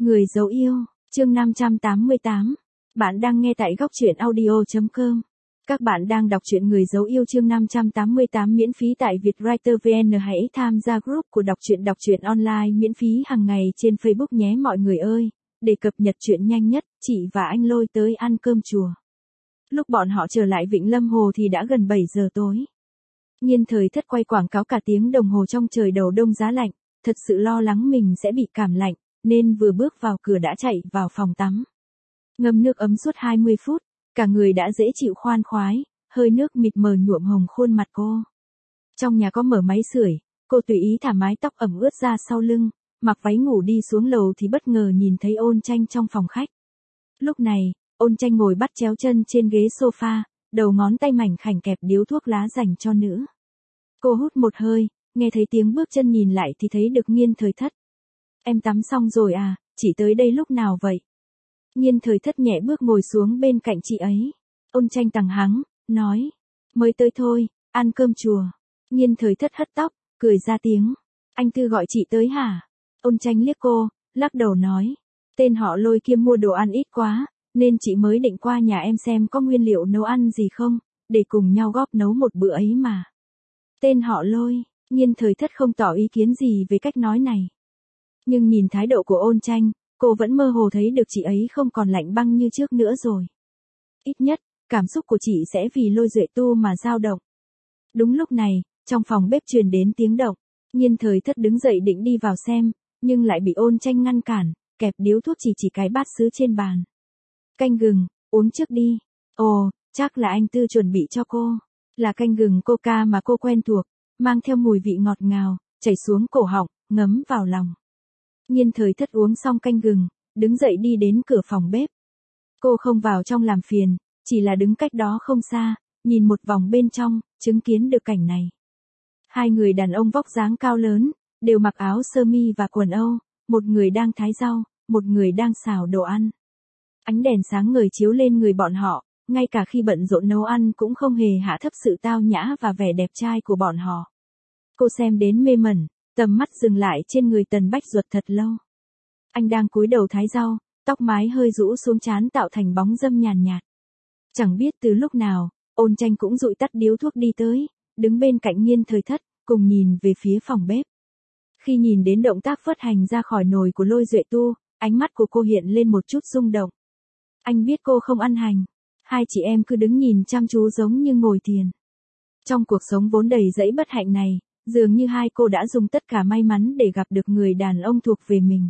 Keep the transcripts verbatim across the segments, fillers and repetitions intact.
Người dấu yêu, chương năm trăm tám mươi tám. Bạn đang nghe tại góc truyện audio chấm com. Các bạn đang đọc truyện Người dấu yêu chương năm trăm tám mươi tám miễn phí tại Vietwriter vê en. Hãy tham gia group của đọc truyện đọc truyện online miễn phí hàng ngày trên Facebook nhé mọi người ơi. Để cập nhật truyện nhanh nhất, chị và anh lôi tới ăn cơm chùa. Lúc bọn họ trở lại Vịnh Lâm Hồ thì đã gần bảy giờ tối. Nhiên Thời Thất quay quảng cáo cả tiếng đồng hồ trong trời đầu đông giá lạnh, thật sự lo lắng mình sẽ bị cảm lạnh, nên vừa bước vào cửa đã chạy vào phòng tắm. Ngâm nước ấm suốt hai mươi phút, cả người đã dễ chịu khoan khoái, hơi nước mịt mờ nhuộm hồng khuôn mặt cô. Trong nhà có mở máy sưởi, cô tùy ý thả mái tóc ẩm ướt ra sau lưng, mặc váy ngủ đi xuống lầu thì bất ngờ nhìn thấy Ôn Tranh trong phòng khách. Lúc này, Ôn Tranh ngồi bắt chéo chân trên ghế sofa, đầu ngón tay mảnh khảnh kẹp điếu thuốc lá dành cho nữ. Cô hút một hơi, nghe thấy tiếng bước chân nhìn lại thì thấy được Nhiên Thời Thất. Em tắm xong rồi à, chị tới đây lúc nào vậy? Nhiên Thời Thất nhẹ bước ngồi xuống bên cạnh chị ấy. Ôn Tranh tằng hắng, nói. Mới tới thôi, ăn cơm chùa. Nhiên Thời Thất hất tóc, cười ra tiếng. Anh Tư gọi chị tới hả? Ôn Tranh liếc cô, lắc đầu nói. Tên họ Lôi kia mua đồ ăn ít quá, nên chị mới định qua nhà em xem có nguyên liệu nấu ăn gì không, để cùng nhau góp nấu một bữa ấy mà. Tên họ Lôi, Nhiên Thời Thất không tỏ ý kiến gì về cách nói này. Nhưng nhìn thái độ của Ôn Tranh, cô vẫn mơ hồ thấy được chị ấy không còn lạnh băng như trước nữa rồi. Ít nhất, cảm xúc của chị sẽ vì Lôi Duệ Tu mà dao động. Đúng lúc này, trong phòng bếp truyền đến tiếng động, Nhiên Thời Thất đứng dậy định đi vào xem, nhưng lại bị Ôn Tranh ngăn cản, kẹp điếu thuốc chỉ chỉ cái bát sứ trên bàn. Canh gừng, uống trước đi. Ồ, chắc là anh Tư chuẩn bị cho cô. Là canh gừng coca mà cô quen thuộc, mang theo mùi vị ngọt ngào, chảy xuống cổ họng, ngấm vào lòng. Nhiên Thời Thất uống xong canh gừng, đứng dậy đi đến cửa phòng bếp. Cô không vào trong làm phiền, chỉ là đứng cách đó không xa, nhìn một vòng bên trong, chứng kiến được cảnh này. Hai người đàn ông vóc dáng cao lớn, đều mặc áo sơ mi và quần Âu, một người đang thái rau, một người đang xào đồ ăn. Ánh đèn sáng ngời chiếu lên người bọn họ, ngay cả khi bận rộn nấu ăn cũng không hề hạ thấp sự tao nhã và vẻ đẹp trai của bọn họ. Cô xem đến mê mẩn, tầm mắt dừng lại trên người Tần Bách Duật thật lâu. Anh đang cúi đầu thái rau, tóc mái hơi rũ xuống trán tạo thành bóng râm nhàn nhạt. Chẳng biết từ lúc nào, Ôn Tranh cũng dụi tắt điếu thuốc đi tới, đứng bên cạnh Nhiên Thời Thất, cùng nhìn về phía phòng bếp. Khi nhìn đến động tác phất hành ra khỏi nồi của Lôi Duệ Tu, ánh mắt của cô hiện lên một chút rung động. Anh biết cô không ăn hành. Hai chị em cứ đứng nhìn chăm chú giống như ngồi thiền. Trong cuộc sống vốn đầy dẫy bất hạnh này, dường như hai cô đã dùng tất cả may mắn để gặp được người đàn ông thuộc về mình.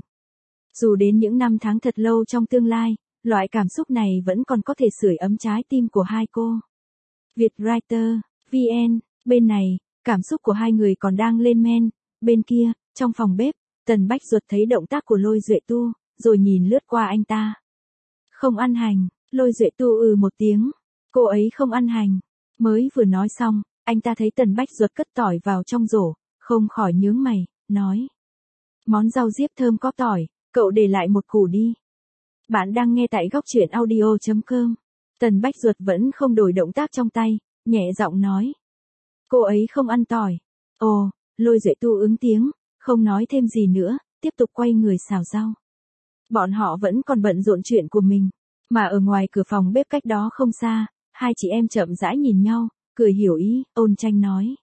Dù đến những năm tháng thật lâu trong tương lai, loại cảm xúc này vẫn còn có thể sưởi ấm trái tim của hai cô. Vietwriter, vê en, bên này, cảm xúc của hai người còn đang lên men, bên kia, trong phòng bếp, Tần Bách Duật thấy động tác của Lôi Duệ Tu, rồi nhìn lướt qua anh ta. Không ăn hành, Lôi Duệ Tu ừ một tiếng, cô ấy không ăn hành. Mới vừa nói xong, anh ta thấy Tần Bách Duật cất tỏi vào trong rổ, không khỏi nhướng mày, nói. Món rau diếp thơm có tỏi, cậu để lại một củ đi. Bạn đang nghe tại góc truyện audio chấm com. Tần Bách Duật vẫn không đổi động tác trong tay, nhẹ giọng nói. Cô ấy không ăn tỏi. Ồ, Lôi Duệ Tu ứng tiếng, không nói thêm gì nữa, tiếp tục quay người xào rau. Bọn họ vẫn còn bận rộn chuyện của mình, mà ở ngoài cửa phòng bếp cách đó không xa, hai chị em chậm rãi nhìn nhau, cười hiểu ý, Ôn Tranh nói.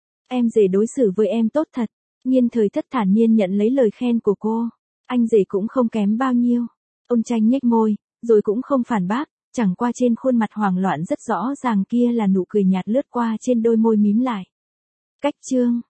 Em rể đối xử với em tốt thật. Nhiên Thời Thất thản nhiên nhận lấy lời khen của cô. Anh rể cũng không kém bao nhiêu. Ôn Tranh nhếch môi, rồi cũng không phản bác, chẳng qua trên khuôn mặt hoảng loạn rất rõ ràng kia là nụ cười nhạt lướt qua trên đôi môi mím lại. Cách chương